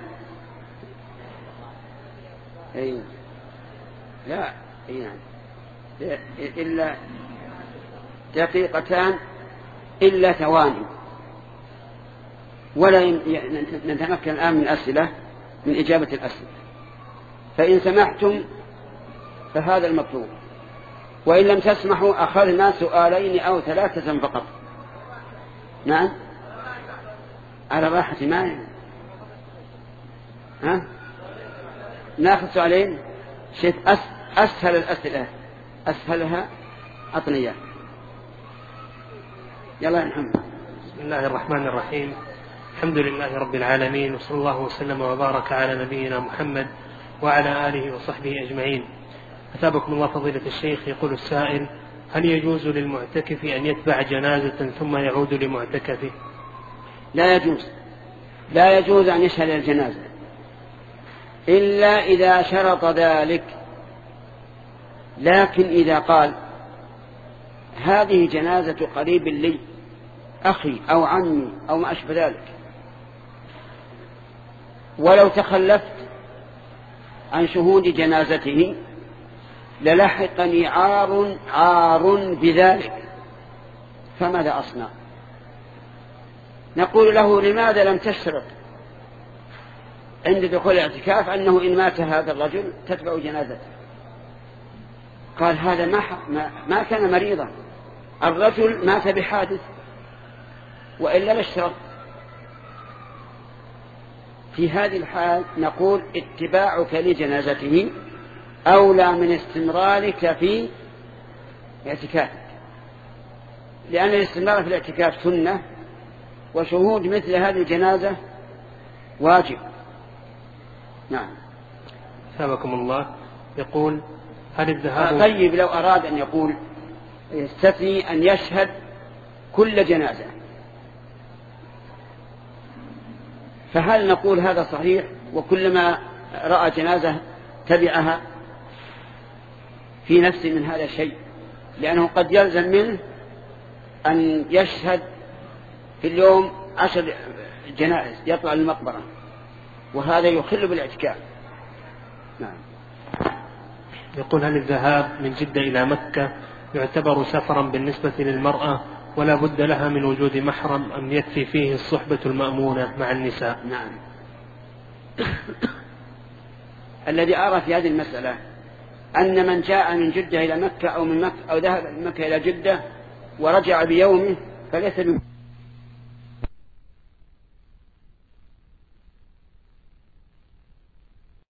أي لا أي نعم إلا دقيقتان إلا ثواني، ولا نتمكن الآن من الأسئلة من إجابة الأسئلة، فإن سمحتم فهذا المطلوب، وإن لم تسمحوا أخذنا سؤالين أو ثلاثة فقط. نعم على راحة مانع. ها ناخذ سؤالين شيء أسهل الأسئلة أسهلها أطنية. يلا يا محمد. بسم الله الرحمن الرحيم، الحمد لله رب العالمين، وصلى الله وسلم وبارك على نبينا محمد وعلى آله وصحبه أجمعين. أثابكم الله فضيلة الشيخ. يقول السائل: هل يجوز للمعتكف أن يتبع جنازة ثم يعود لمعتكفه؟ لا يجوز، لا يجوز أن يشهد الجنازة، إلا إذا شرط ذلك. لكن إذا قال هذه جنازة قريب لي أخي أو عمي أو ما أشبه ذلك، ولو تخلفت عن شهود جنازته للحقني عار عار بذلك، فماذا أصنع؟ نقول له لماذا لم تشترط عند دخول الاعتكاف أنه إن مات هذا الرجل تتبع جنازته؟ قال هذا ما, ما كان مريضا، الرجل مات بحادث وإلا لاشترط. في هذه الحال نقول اتباعك لجنازته أولى من استمرارك في اعتكافك، لأن الاستمرار في الاعتكاف سنة، وشهود مثل هذه الجنازة واجب. نعم. ثابكم الله. يقول هل الذهاب طيب لو أراد أن يقول يستثني أن يشهد كل جنازة، فهل نقول هذا صحيح وكلما رأى جنازة تبعها؟ في نفسه من هذا الشيء، لأنه قد يلزم منه أن يشهد في اليوم عشر جنائز يطلع للمقبرة، وهذا يخل بالاعتكاف. نعم. يقول هل الذهاب من جدة إلى مكة يعتبر سفرا بالنسبة للمرأة ولا بد لها من وجود محرم أم يكفي فيه الصحبة المأمونة مع النساء؟ نعم. الذي أرى في هذه المسألة أن من جاء من جدة إلى مكة أو من مكة أو ذهب من مكة إلى جدة ورجع بيومه فليس بمحرم.